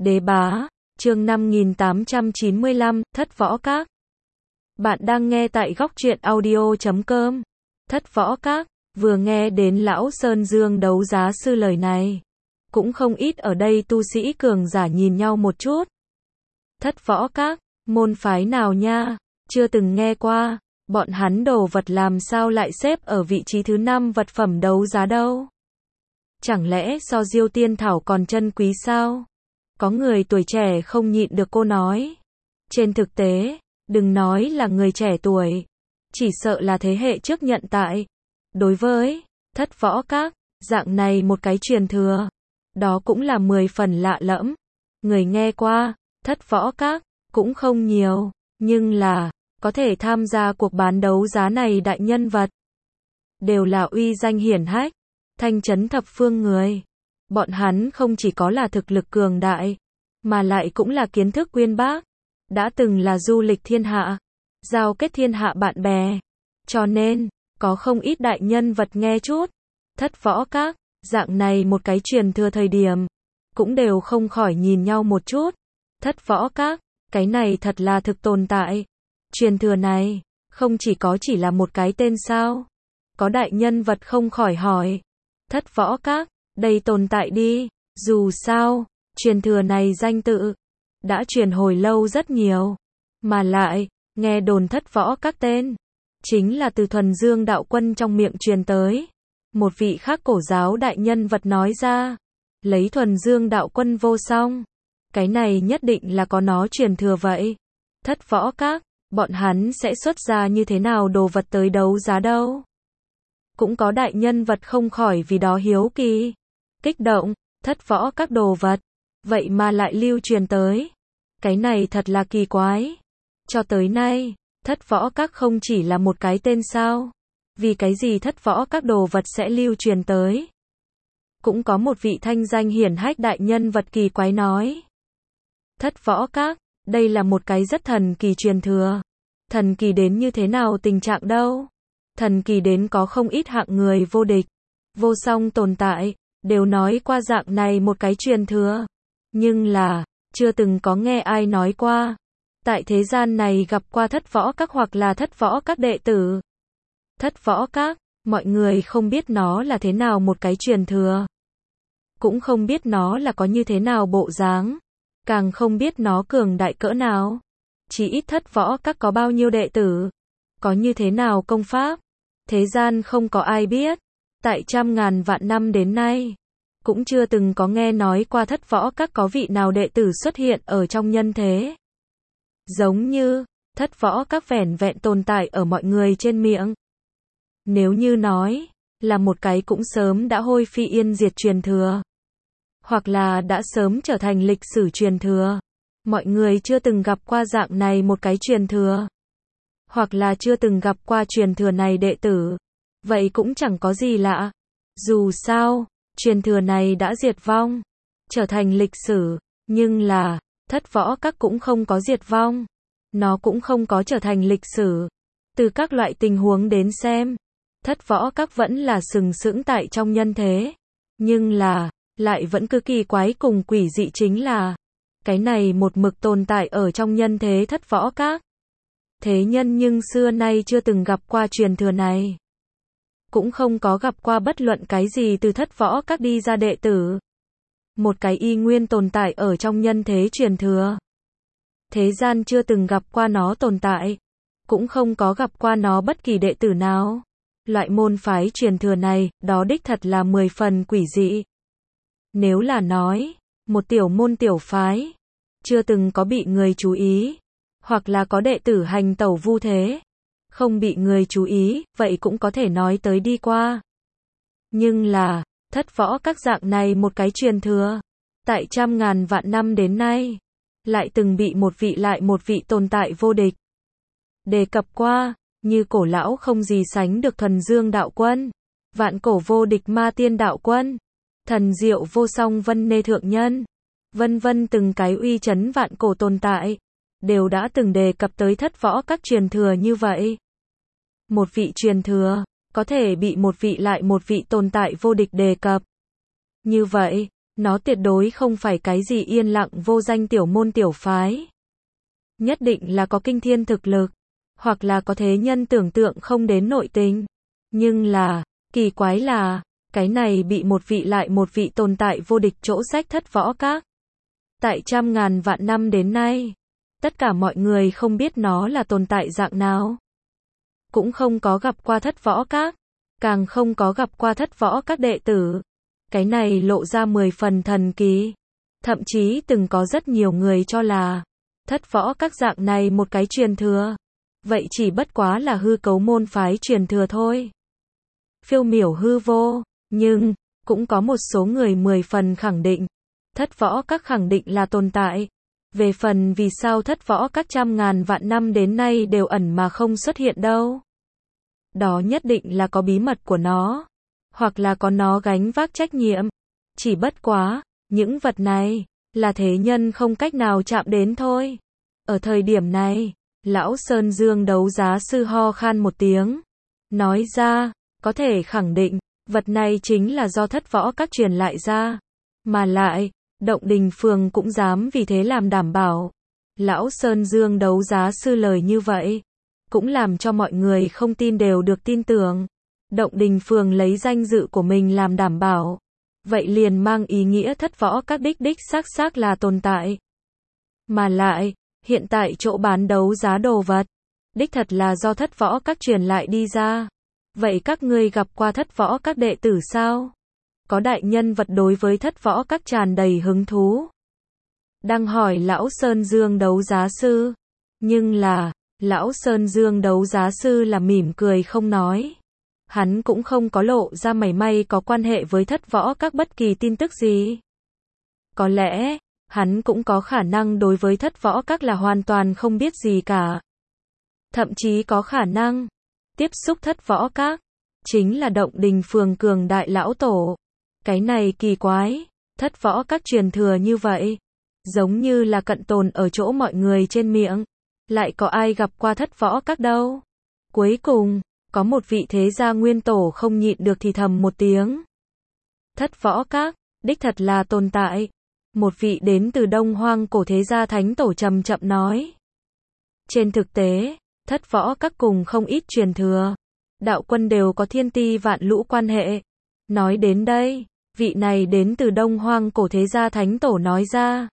Đế bá, chương 5895, Thất Võ Các. Bạn đang nghe tại góc truyện audio.com. Thất Võ Các, vừa nghe đến Lão Sơn Dương đấu giá sư lời này. Cũng không ít ở đây tu sĩ cường giả nhìn nhau một chút. Thất Võ Các, môn phái nào nha, chưa từng nghe qua, bọn hắn đồ vật làm sao lại xếp ở vị trí thứ 5 vật phẩm đấu giá đâu. Chẳng lẽ so Diêu Tiên Thảo còn chân quý sao? Có người tuổi trẻ không nhịn được cô nói. Trên thực tế, đừng nói là người trẻ tuổi, chỉ sợ là thế hệ trước nhận tại. Đối với Thất Võ Các, dạng này một cái truyền thừa, đó cũng là 10 phần lạ lẫm. Người nghe qua, Thất Võ Các, cũng không nhiều, nhưng là, có thể tham gia cuộc bán đấu giá này đại nhân vật. Đều là uy danh hiển hách, thanh chấn thập phương người. Bọn hắn không chỉ có là thực lực cường đại, mà lại cũng là kiến thức uyên bác, đã từng là du lịch thiên hạ, giao kết thiên hạ bạn bè. Cho nên, có không ít đại nhân vật nghe chút. Thất Võ Các, dạng này một cái truyền thừa thời điểm, cũng đều không khỏi nhìn nhau một chút. Thất Võ Các, cái này thật là thực tồn tại. Truyền thừa này, không chỉ là một cái tên sao. Có đại nhân vật không khỏi hỏi. Thất Võ Các, đây tồn tại đi, dù sao, truyền thừa này danh tự, đã truyền hồi lâu rất nhiều. Mà lại, nghe đồn Thất Võ Các tên, chính là từ Thuần Dương đạo quân trong miệng truyền tới. Một vị khác cổ giáo đại nhân vật nói ra, lấy Thuần Dương đạo quân vô song, cái này nhất định là có nó truyền thừa vậy. Thất Võ Các, bọn hắn sẽ xuất ra như thế nào đồ vật tới đấu giá đâu? Cũng có đại nhân vật không khỏi vì đó hiếu kỳ, kích động. Thất Võ Các đồ vật, vậy mà lại lưu truyền tới. Cái này thật là kỳ quái. Cho tới nay, Thất Võ Các không chỉ là một cái tên sao? Vì cái gì Thất Võ Các đồ vật sẽ lưu truyền tới? Cũng có một vị thanh danh hiển hách đại nhân vật kỳ quái nói. Thất Võ Các, đây là một cái rất thần kỳ truyền thừa. Thần kỳ đến như thế nào tình trạng đâu? Thần kỳ đến có không ít hạng người vô địch, vô song tồn tại, đều nói qua dạng này một cái truyền thừa. Nhưng là, chưa từng có nghe ai nói qua. Tại thế gian này gặp qua Thất Võ Các hoặc là Thất Võ Các đệ tử. Thất Võ Các, mọi người không biết nó là thế nào một cái truyền thừa. Cũng không biết nó là có như thế nào bộ dáng. Càng không biết nó cường đại cỡ nào. Chỉ ít Thất Võ Các có bao nhiêu đệ tử. Có như thế nào công pháp. Thế gian không có ai biết. Tại trăm ngàn vạn năm đến nay, cũng chưa từng có nghe nói qua Thất Võ Các có vị nào đệ tử xuất hiện ở trong nhân thế. Giống như, Thất Võ Các vẻn vẹn tồn tại ở mọi người trên miệng. Nếu như nói, là một cái cũng sớm đã hôi phi yên diệt truyền thừa. Hoặc là đã sớm trở thành lịch sử truyền thừa. Mọi người chưa từng gặp qua dạng này một cái truyền thừa. Hoặc là chưa từng gặp qua truyền thừa này đệ tử. Vậy cũng chẳng có gì lạ. Dù sao, truyền thừa này đã diệt vong, trở thành lịch sử, nhưng là, Thất Võ Các cũng không có diệt vong. Nó cũng không có trở thành lịch sử. Từ các loại tình huống đến xem, Thất Võ Các vẫn là sừng sững tại trong nhân thế. Nhưng là, lại vẫn cứ kỳ quái cùng quỷ dị chính là, cái này một mực tồn tại ở trong nhân thế Thất Võ Các. Thế nhân nhưng xưa nay chưa từng gặp qua truyền thừa này. Cũng không có gặp qua bất luận cái gì từ Thất Võ Các đi ra đệ tử. Một cái y nguyên tồn tại ở trong nhân thế truyền thừa. Thế gian chưa từng gặp qua nó tồn tại. Cũng không có gặp qua nó bất kỳ đệ tử nào. Loại môn phái truyền thừa này, đó đích thật là 10 phần quỷ dị. Nếu là nói, một tiểu môn tiểu phái, chưa từng có bị người chú ý, hoặc là có đệ tử hành tẩu vu thế, không bị người chú ý, vậy cũng có thể nói tới đi qua. Nhưng là, Thất Võ Các dạng này một cái truyền thừa, tại trăm ngàn vạn năm đến nay, lại từng bị một vị tồn tại vô địch đề cập qua, như cổ lão không gì sánh được Thuần Dương đạo quân, vạn cổ vô địch Ma Tiên đạo quân, thần diệu vô song Vân Nê thượng nhân, vân vân, từng cái uy chấn vạn cổ tồn tại, đều đã từng đề cập tới Thất Võ Các truyền thừa như vậy. Một vị truyền thừa, có thể bị một vị tồn tại vô địch đề cập. Như vậy, Nó tuyệt đối không phải cái gì yên lặng vô danh tiểu môn tiểu phái. Nhất định là có kinh thiên thực lực, hoặc là có thế nhân tưởng tượng không đến nội tình. Nhưng là, kỳ quái là, cái này bị một vị lại một vị tồn tại vô địch chỗ rách thất võ các. Tại trăm ngàn vạn năm đến nay, tất cả mọi người không biết nó là tồn tại dạng nào. Cũng không có gặp qua thất võ các, càng không có gặp qua thất võ các đệ tử. Cái này lộ ra 10 phần thần kỳ. Thậm chí từng có rất nhiều người cho là thất võ các dạng này một cái truyền thừa. Vậy chỉ bất quá là hư cấu môn phái truyền thừa thôi. Phiêu miểu hư vô, nhưng cũng có một số người 10 phần khẳng định thất võ các khẳng định là tồn tại. Về phần vì sao thất võ các trăm ngàn vạn năm đến nay đều ẩn mà không xuất hiện đâu. Đó nhất định là có bí mật của nó, hoặc là có nó gánh vác trách nhiệm. Chỉ bất quá, những vật này là thế nhân không cách nào chạm đến thôi. Ở thời điểm này, lão Sơn Dương đấu giá sư ho khan một tiếng, nói ra, có thể khẳng định, vật này chính là do thất võ các truyền lại ra. Mà lại, Động Đình Phường cũng dám vì thế làm đảm bảo. Lão Sơn Dương đấu giá sư lời như vậy, cũng làm cho mọi người không tin đều được tin tưởng. Động Đình Phường lấy danh dự của mình làm đảm bảo. Vậy liền mang ý nghĩa thất võ các đích xác là tồn tại. Mà lại, hiện tại chỗ bán đấu giá đồ vật, đích thật là do thất võ các truyền lại đi ra. Vậy các ngươi gặp qua thất võ các đệ tử sao? Có đại nhân vật đối với thất võ các tràn đầy hứng thú. Đang hỏi lão Sơn Dương đấu giá sư. Nhưng là, lão Sơn Dương đấu giá sư là mỉm cười không nói. Hắn cũng không có lộ ra mảy may có quan hệ với thất võ các bất kỳ tin tức gì. Có lẽ, hắn cũng có khả năng đối với thất võ các là hoàn toàn không biết gì cả. Thậm chí có khả năng, tiếp xúc thất võ các, chính là Động Đình Phường cường đại lão tổ. Cái này kỳ quái, thất võ các truyền thừa như vậy, giống như là cận tồn ở chỗ mọi người trên miệng. Lại có ai gặp qua thất võ các đâu. Cuối cùng, có một vị thế gia nguyên tổ không nhịn được thì thầm một tiếng. Thất võ các, đích thật là tồn tại. Một vị đến từ Đông Hoang cổ thế gia thánh tổ chậm chậm nói. Trên thực tế, thất võ các cùng không ít truyền thừa. Đạo quân đều có thiên ti vạn lũ quan hệ. Nói đến đây, vị này đến từ Đông Hoang cổ thế gia thánh tổ nói ra.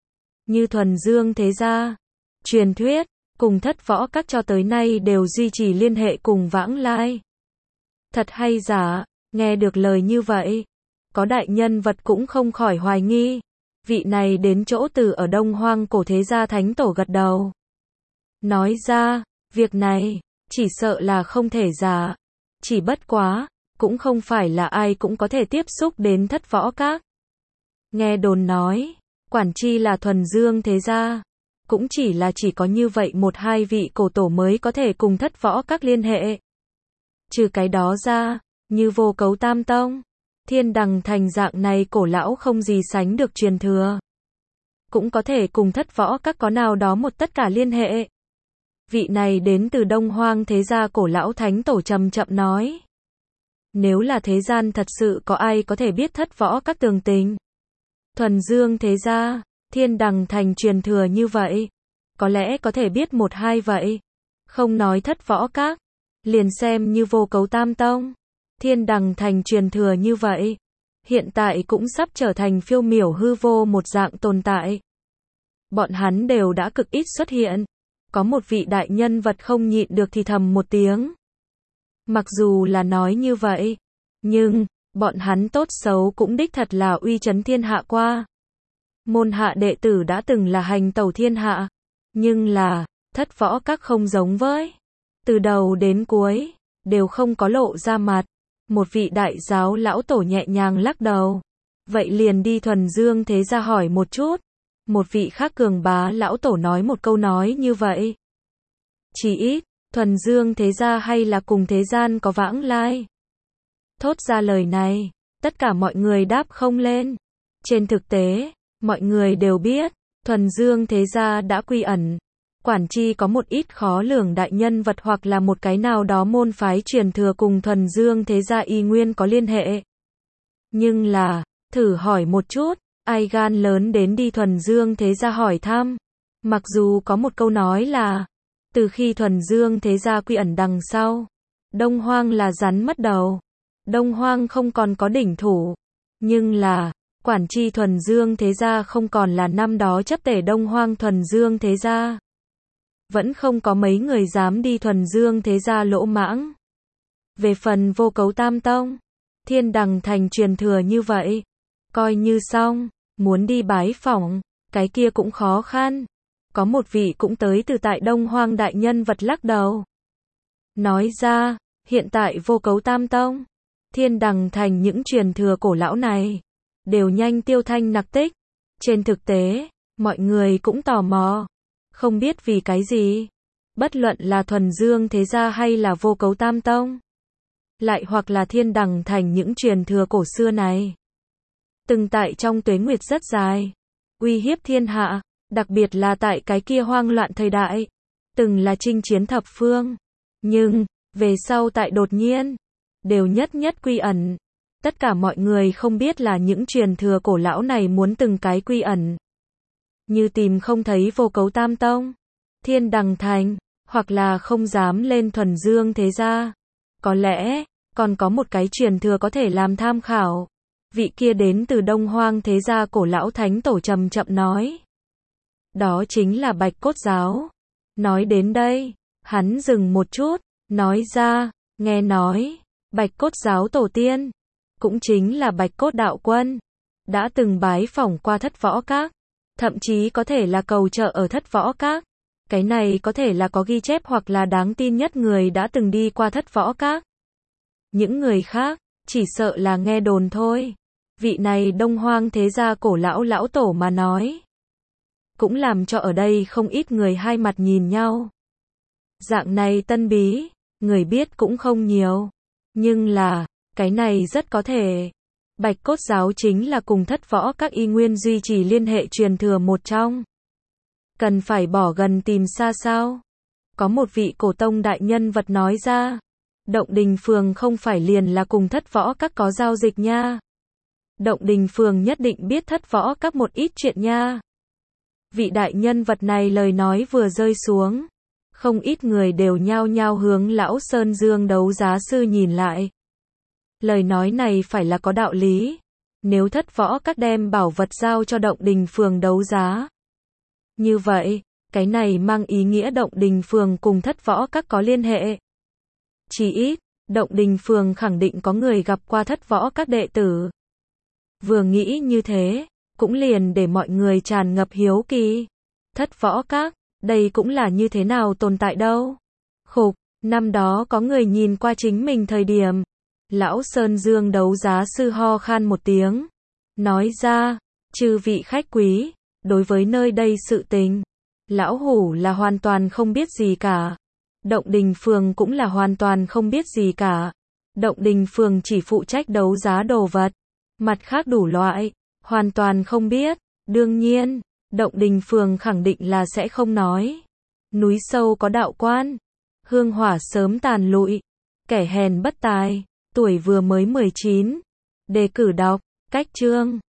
Như Thuần Dương thế gia, truyền thuyết, cùng thất võ các cho tới nay đều duy trì liên hệ cùng vãng lai. Thật hay giả, nghe được lời như vậy, có đại nhân vật cũng không khỏi hoài nghi. Vị này đến chỗ từ ở Đông Hoang cổ thế gia thánh tổ gật đầu. Nói ra, việc này, chỉ sợ là không thể giả. Chỉ bất quá, cũng không phải là ai cũng có thể tiếp xúc đến thất võ các. Nghe đồn nói, quản chi là Thuần Dương thế gia, cũng chỉ có như vậy một hai vị cổ tổ mới có thể cùng thất võ các liên hệ. Trừ cái đó ra, như Vô Cấu Tam Tông, Thiên Đằng Thành dạng này cổ lão không gì sánh được truyền thừa, cũng có thể cùng thất võ các có nào đó một tất cả liên hệ. Vị này đến từ Đông Hoang thế gia cổ lão thánh tổ chậm chậm nói. Nếu là thế gian thật sự có ai có thể biết thất võ các tường tình. Thuần Dương thế gia, Thiên Đằng Thành truyền thừa như vậy, có lẽ có thể biết một hai vậy. Không nói thất võ các, liền xem như Vô Cấu Tam Tông, Thiên Đằng Thành truyền thừa như vậy, hiện tại cũng sắp trở thành phiêu miểu hư vô một dạng tồn tại. Bọn hắn đều đã cực ít xuất hiện. Có một vị đại nhân vật không nhịn được thì thầm một tiếng. Mặc dù là nói như vậy, nhưng, bọn hắn tốt xấu cũng đích thật là uy chấn thiên hạ qua. Môn hạ đệ tử đã từng là hành tẩu thiên hạ, nhưng là, thất võ các không giống với. Từ đầu đến cuối, đều không có lộ ra mặt. Một vị đại giáo lão tổ nhẹ nhàng lắc đầu. Vậy liền đi Thuần Dương thế gia hỏi một chút. Một vị khác cường bá lão tổ nói một câu nói như vậy. Chỉ ít, Thuần Dương thế gia hay là cùng thế gian có vãng lai. Thốt ra lời này, tất cả mọi người đáp không lên. Trên thực tế, mọi người đều biết, Thuần Dương thế gia đã quy ẩn. Quản chi có một ít khó lường đại nhân vật hoặc là một cái nào đó môn phái truyền thừa cùng Thuần Dương thế gia y nguyên có liên hệ. Nhưng là, Thử hỏi một chút, ai gan lớn đến đi Thuần Dương Thế Gia hỏi thăm. Mặc dù có một câu nói là, từ khi Thuần Dương Thế Gia quy ẩn đằng sau, Đông Hoang là rắn mất đầu. Đông Hoang không còn có đỉnh thủ. Nhưng là, quản tri Thuần Dương Thế Gia không còn là năm đó chấp tể Đông Hoang Thuần Dương Thế Gia. Vẫn không có mấy người dám đi Thuần Dương Thế Gia lỗ mãng. Về phần Vô Cấu Tam Tông, Thiên Đằng Thành truyền thừa như vậy, coi như xong, muốn đi bái phỏng, cái kia cũng khó khăn. Có một vị cũng tới từ tại Đông Hoang đại nhân vật lắc đầu. Nói ra, hiện tại Vô Cấu Tam Tông, Thiên Đằng Thành những truyền thừa cổ lão này, đều nhanh tiêu thanh nặc tích. Trên thực tế, mọi người cũng tò mò, không biết vì cái gì, bất luận là Thuần Dương Thế Gia hay là Vô Cấu Tam Tông, lại hoặc là Thiên Đằng Thành những truyền thừa cổ xưa này, từng tại trong tuế nguyệt rất dài, uy hiếp thiên hạ, đặc biệt là tại cái kia hoang loạn thời đại, từng là chinh chiến thập phương, nhưng, về sau tại đột nhiên, đều nhất nhất quy ẩn. Tất cả mọi người không biết là những truyền thừa cổ lão này muốn từng cái quy ẩn. Như tìm không thấy Vô Cấu Tam Tông, Thiên Đằng Thành, hoặc là không dám lên Thuần Dương Thế Gia. Có lẽ, còn có một cái truyền thừa có thể làm tham khảo. Vị kia đến từ Đông Hoang Thế Gia cổ lão thánh tổ chậm chậm nói. Đó chính là Bạch Cốt Giáo. Nói đến đây, hắn dừng một chút, nói ra, nghe nói, Bạch Cốt Giáo tổ tiên, cũng chính là Bạch Cốt Đạo Quân, đã từng bái phỏng qua Thất Võ Các, thậm chí có thể là cầu trợ ở Thất Võ Các. Cái này có thể là có ghi chép hoặc là đáng tin nhất người đã từng đi qua Thất Võ Các. Những người khác, chỉ sợ là nghe đồn thôi. Vị này Đông Hoang Thế Gia cổ lão lão tổ mà nói, cũng làm cho ở đây không ít người hai mặt nhìn nhau. Dạng này tân bí, người biết cũng không nhiều. Nhưng là, cái này rất có thể. Bạch Cốt Giáo chính là cùng Thất Võ Các y nguyên duy trì liên hệ truyền thừa một trong. Cần phải bỏ gần tìm xa sao? Có một vị cổ tông đại nhân vật nói ra. Động Đình Phường không phải liền là cùng Thất Võ Các có giao dịch nha. Động Đình Phường nhất định biết Thất Võ Các một ít chuyện nha. Vị đại nhân vật này lời nói vừa rơi xuống, không ít người đều nhao nhao hướng lão Sơn Dương đấu giá sư nhìn lại. Lời nói này phải là có đạo lý. Nếu Thất Võ Các đem bảo vật giao cho Động Đình Phường đấu giá, như vậy, cái này mang ý nghĩa Động Đình Phường cùng Thất Võ Các có liên hệ. Chỉ ít, Động Đình Phường khẳng định có người gặp qua Thất Võ Các đệ tử. Vừa nghĩ như thế, cũng liền để mọi người tràn ngập hiếu kỳ. Thất Võ Các, đây cũng là như thế nào tồn tại đâu. Khục, năm đó có người nhìn qua chính mình thời điểm. Lão Sơn Dương đấu giá sư ho khan một tiếng. Nói ra, chư vị khách quý, đối với nơi đây sự tình, lão hủ là hoàn toàn không biết gì cả. Động Đình Phường cũng là hoàn toàn không biết gì cả. Động Đình Phường chỉ phụ trách đấu giá đồ vật. Mặt khác đủ loại, hoàn toàn không biết. Đương nhiên, Động Đình Phường khẳng định là sẽ không nói. Núi sâu có đạo quan. Hương hỏa sớm tàn lụi. Kẻ hèn bất tài. Tuổi vừa mới 19. Đề cử đọc. Cách chương.